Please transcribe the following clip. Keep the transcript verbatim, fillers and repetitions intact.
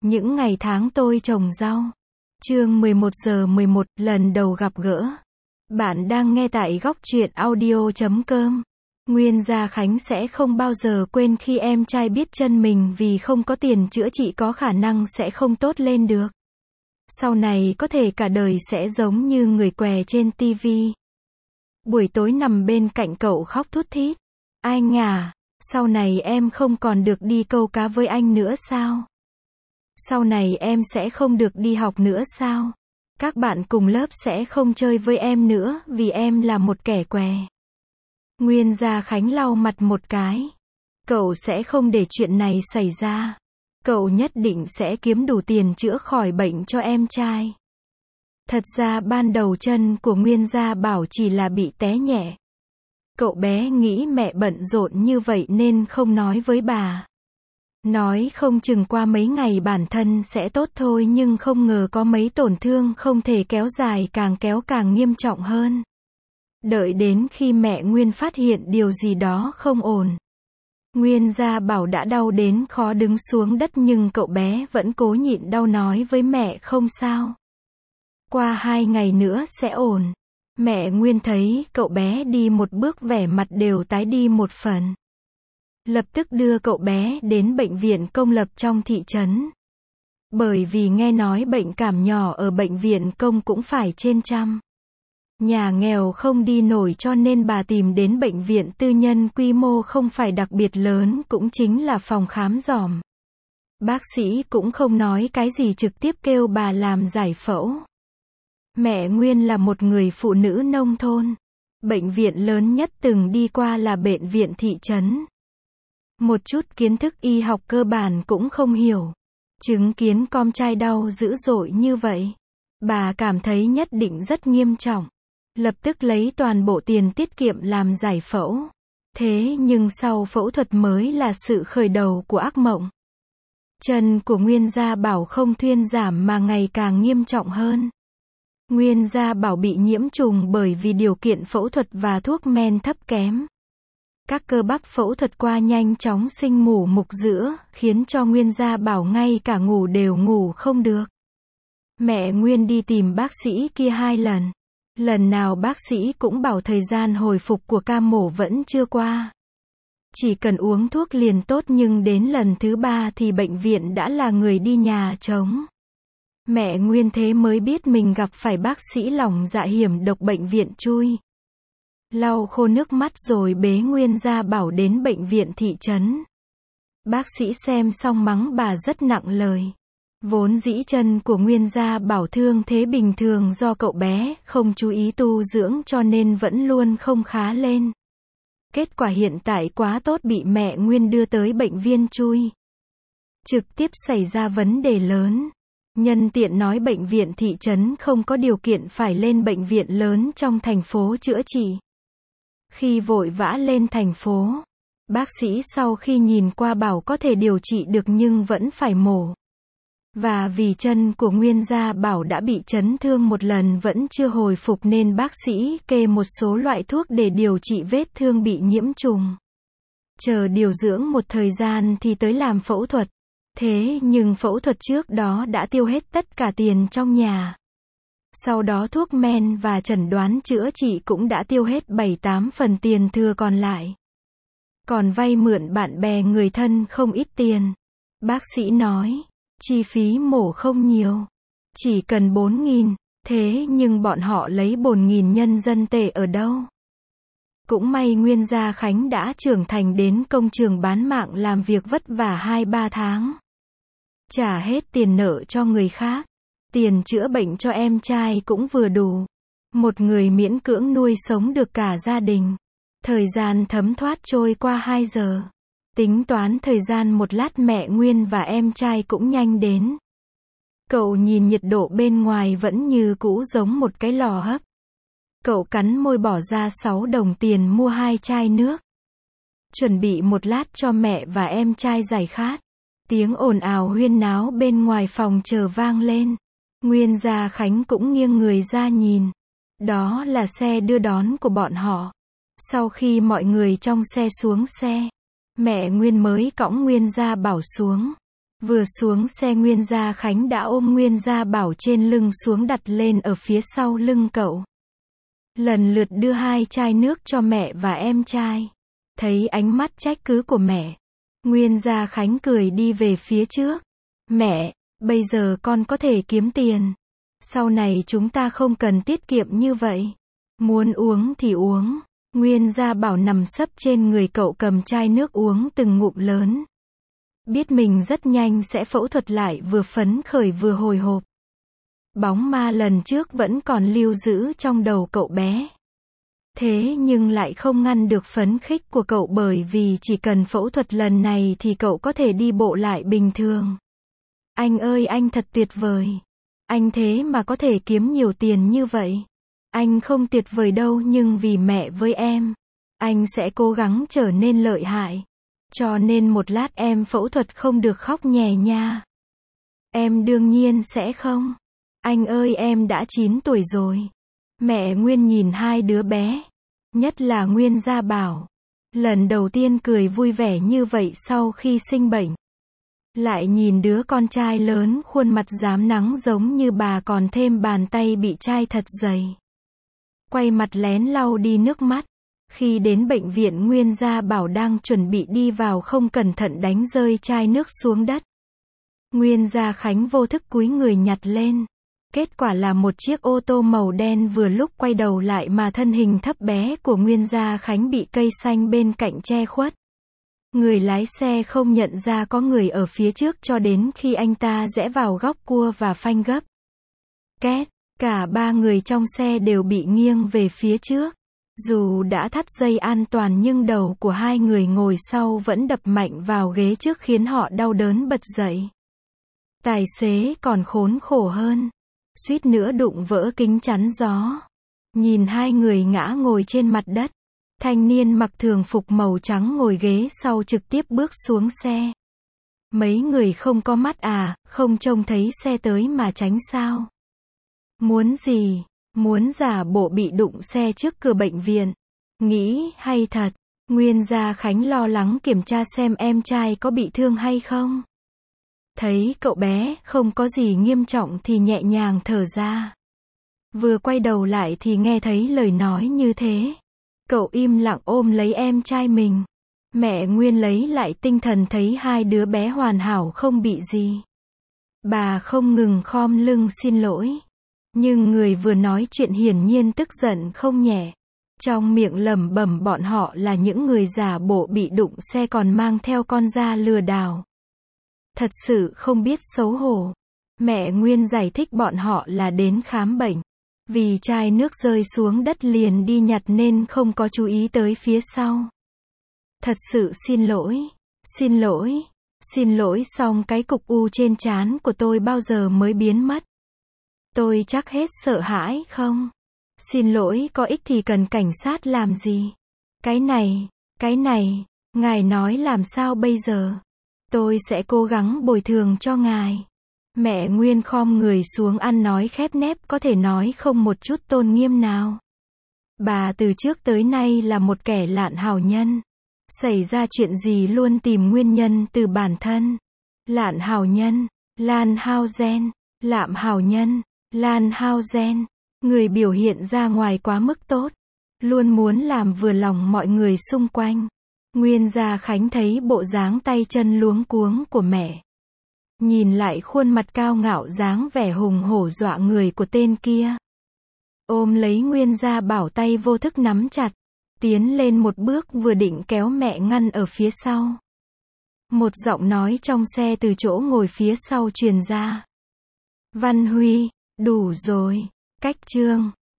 Những ngày tháng tôi trồng rau. Chương mười một giờ mười một, lần đầu gặp gỡ. Bạn đang nghe tại góc truyện audio chấm com. Nguyên Gia Khánh sẽ không bao giờ quên khi em trai biết chân mình vì không có tiền chữa trị có khả năng sẽ không tốt lên được. Sau này có thể cả đời sẽ giống như người què trên tivi. Buổi tối nằm bên cạnh cậu khóc thút thít. Anh à, sau này em không còn được đi câu cá với anh nữa sao? Sau này em sẽ không được đi học nữa sao? Các bạn cùng lớp sẽ không chơi với em nữa vì em là một kẻ què. Nguyên Gia Khánh lau mặt một cái. Cậu sẽ không để chuyện này xảy ra. Cậu nhất định sẽ kiếm đủ tiền chữa khỏi bệnh cho em trai. Thật ra ban đầu chân của Nguyên Gia Bảo chỉ là bị té nhẹ. Cậu bé nghĩ mẹ bận rộn như vậy nên không nói với bà. Nói không chừng qua mấy ngày bản thân sẽ tốt thôi, nhưng không ngờ có mấy tổn thương không thể kéo dài, càng kéo càng nghiêm trọng hơn. Đợi đến khi mẹ Nguyên phát hiện điều gì đó không ổn. Nguyên Gia Bảo đã đau đến khó đứng xuống đất, nhưng cậu bé vẫn cố nhịn đau nói với mẹ không sao. Qua hai ngày nữa sẽ ổn. Mẹ Nguyên thấy cậu bé đi một bước vẻ mặt đều tái đi một phần. Lập tức đưa cậu bé đến bệnh viện công lập trong thị trấn. Bởi vì nghe nói bệnh cảm nhỏ ở bệnh viện công cũng phải trên trăm. Nhà nghèo không đi nổi cho nên bà tìm đến bệnh viện tư nhân quy mô không phải đặc biệt lớn, cũng chính là phòng khám giỏm. Bác sĩ cũng không nói cái gì, trực tiếp kêu bà làm giải phẫu. Mẹ Nguyên là một người phụ nữ nông thôn. Bệnh viện lớn nhất từng đi qua là bệnh viện thị trấn. Một chút kiến thức y học cơ bản cũng không hiểu. Chứng kiến con trai đau dữ dội như vậy, bà cảm thấy nhất định rất nghiêm trọng. Lập tức lấy toàn bộ tiền tiết kiệm làm giải phẫu. Thế nhưng sau phẫu thuật mới là sự khởi đầu của ác mộng. Chân của Nguyên Gia Bảo không thuyên giảm mà ngày càng nghiêm trọng hơn. Nguyên Gia Bảo bị nhiễm trùng bởi vì điều kiện phẫu thuật và thuốc men thấp kém. Các cơ bắp phẫu thuật qua nhanh chóng sinh mủ mục giữa, khiến cho Nguyên Gia Bảo ngay cả ngủ đều ngủ không được. Mẹ Nguyên đi tìm bác sĩ kia hai lần. Lần nào bác sĩ cũng bảo thời gian hồi phục của ca mổ vẫn chưa qua. Chỉ cần uống thuốc liền tốt, nhưng đến lần thứ ba thì bệnh viện đã là người đi nhà trống. Mẹ Nguyên thế mới biết mình gặp phải bác sĩ lòng dạ hiểm độc, bệnh viện chui. Lau khô nước mắt rồi bế Nguyên Gia Bảo đến bệnh viện thị trấn. Bác sĩ xem xong mắng bà rất nặng lời. Vốn dĩ chân của Nguyên Gia Bảo thương thế bình thường, do cậu bé không chú ý tu dưỡng cho nên vẫn luôn không khá lên. Kết quả hiện tại quá tốt, bị mẹ Nguyên đưa tới bệnh viện chui. Trực tiếp xảy ra vấn đề lớn. Nhân tiện nói bệnh viện thị trấn không có điều kiện, phải lên bệnh viện lớn trong thành phố chữa trị. Khi vội vã lên thành phố, bác sĩ sau khi nhìn qua bảo có thể điều trị được nhưng vẫn phải mổ. Và vì chân của Nguyên Gia Bảo đã bị chấn thương một lần vẫn chưa hồi phục nên bác sĩ kê một số loại thuốc để điều trị vết thương bị nhiễm trùng. Chờ điều dưỡng một thời gian thì tới làm phẫu thuật. Thế nhưng phẫu thuật trước đó đã tiêu hết tất cả tiền trong nhà. Sau đó thuốc men và chẩn đoán chữa trị cũng đã tiêu hết bảy tám phần tiền thừa còn lại. Còn vay mượn bạn bè người thân không ít tiền. Bác sĩ nói, chi phí mổ không nhiều, chỉ cần bốn nghìn, thế nhưng bọn họ lấy bốn nghìn nhân dân tệ ở đâu? Cũng may Nguyên Gia Khánh đã trưởng thành đến công trường bán mạng, làm việc vất vả hai ba tháng. Trả hết tiền nợ cho người khác. Tiền chữa bệnh cho em trai cũng vừa đủ. Một người miễn cưỡng nuôi sống được cả gia đình. Thời gian thấm thoát trôi qua hai giờ. Tính toán thời gian một lát mẹ Nguyên và em trai cũng nhanh đến. Cậu nhìn nhiệt độ bên ngoài vẫn như cũ giống một cái lò hấp. Cậu cắn môi bỏ ra sáu đồng tiền mua hai chai nước. Chuẩn bị một lát cho mẹ và em trai giải khát. Tiếng ồn ào huyên náo bên ngoài phòng chờ vang lên. Nguyên Gia Khánh cũng nghiêng người ra nhìn. Đó là xe đưa đón của bọn họ. Sau khi mọi người trong xe xuống xe, mẹ Nguyên mới cõng Nguyên Gia Bảo xuống. Vừa xuống xe Nguyên Gia Khánh đã ôm Nguyên Gia Bảo trên lưng xuống đặt lên ở phía sau lưng cậu. Lần lượt đưa hai chai nước cho mẹ và em trai. Thấy ánh mắt trách cứ của mẹ, Nguyên Gia Khánh cười đi về phía trước. Mẹ, bây giờ con có thể kiếm tiền. Sau này chúng ta không cần tiết kiệm như vậy. Muốn uống thì uống. Nguyên Gia Bảo nằm sấp trên người cậu cầm chai nước uống từng ngụm lớn. Biết mình rất nhanh sẽ phẫu thuật lại vừa phấn khởi vừa hồi hộp. Bóng ma lần trước vẫn còn lưu giữ trong đầu cậu bé. Thế nhưng lại không ngăn được phấn khích của cậu bởi vì chỉ cần phẫu thuật lần này thì cậu có thể đi bộ lại bình thường. Anh ơi anh thật tuyệt vời. Anh thế mà có thể kiếm nhiều tiền như vậy. Anh không tuyệt vời đâu nhưng vì mẹ với em, anh sẽ cố gắng trở nên lợi hại. Cho nên một lát em phẫu thuật không được khóc nhè nha. Em đương nhiên sẽ không. Anh ơi em đã chín tuổi rồi. Mẹ Nguyên nhìn hai đứa bé, nhất là Nguyên Gia Bảo, lần đầu tiên cười vui vẻ như vậy sau khi sinh bệnh. Lại nhìn đứa con trai lớn khuôn mặt rám nắng giống như bà còn thêm bàn tay bị chai thật dày. Quay mặt lén lau đi nước mắt. Khi đến bệnh viện Nguyên Gia Bảo đang chuẩn bị đi vào không cẩn thận đánh rơi chai nước xuống đất. Nguyên Gia Khánh vô thức cúi người nhặt lên. Kết quả là một chiếc ô tô màu đen vừa lúc quay đầu lại mà thân hình thấp bé của Nguyên Gia Khánh bị cây xanh bên cạnh che khuất. Người lái xe không nhận ra có người ở phía trước cho đến khi anh ta rẽ vào góc cua và phanh gấp. Két, cả ba người trong xe đều bị nghiêng về phía trước. Dù đã thắt dây an toàn nhưng đầu của hai người ngồi sau vẫn đập mạnh vào ghế trước khiến họ đau đớn bật dậy. Tài xế còn khốn khổ hơn. Suýt nữa đụng vỡ kính chắn gió. Nhìn hai người ngã ngồi trên mặt đất. Thanh niên mặc thường phục màu trắng ngồi ghế sau trực tiếp bước xuống xe. Mấy người không có mắt à, không trông thấy xe tới mà tránh sao? Muốn gì? Muốn giả bộ bị đụng xe trước cửa bệnh viện. Nghĩ hay thật. Nguyên Gia Khánh lo lắng kiểm tra xem em trai có bị thương hay không. Thấy cậu bé không có gì nghiêm trọng thì nhẹ nhàng thở ra. Vừa quay đầu lại thì nghe thấy lời nói như thế. Cậu im lặng ôm lấy em trai mình. Mẹ Nguyên lấy lại tinh thần thấy hai đứa bé hoàn hảo không bị gì. Bà không ngừng khom lưng xin lỗi. Nhưng người vừa nói chuyện hiển nhiên tức giận không nhẹ. Trong miệng lẩm bẩm bọn họ là những người giả bộ bị đụng xe còn mang theo con da lừa đảo. Thật sự không biết xấu hổ. Mẹ Nguyên giải thích bọn họ là đến khám bệnh. Vì chai nước rơi xuống đất liền đi nhặt nên không có chú ý tới phía sau. Thật sự xin lỗi. Xin lỗi. Xin lỗi xong cái cục u trên trán của tôi bao giờ mới biến mất. Tôi chắc hết sợ hãi không? Xin lỗi có ích thì cần cảnh sát làm gì? Cái này, cái này, ngài nói làm sao bây giờ? Tôi sẽ cố gắng bồi thường cho ngài. Mẹ Nguyên khom người xuống ăn nói khép nép có thể nói không một chút tôn nghiêm nào. Bà từ trước tới nay là một kẻ lạn hảo nhân. Xảy ra chuyện gì luôn tìm nguyên nhân từ bản thân. Lạn hảo nhân, Lan Hausen, lạm hảo nhân, Lan Hausen. Người biểu hiện ra ngoài quá mức tốt. Luôn muốn làm vừa lòng mọi người xung quanh. Nguyên Gia Khánh thấy bộ dáng tay chân luống cuống của mẹ. Nhìn lại khuôn mặt cao ngạo dáng vẻ hùng hổ dọa người của tên kia. Ôm lấy Nguyên Gia Bảo tay vô thức nắm chặt. Tiến lên một bước vừa định kéo mẹ ngăn ở phía sau. Một giọng nói trong xe từ chỗ ngồi phía sau truyền ra. Văn Huy, đủ rồi. Cách chương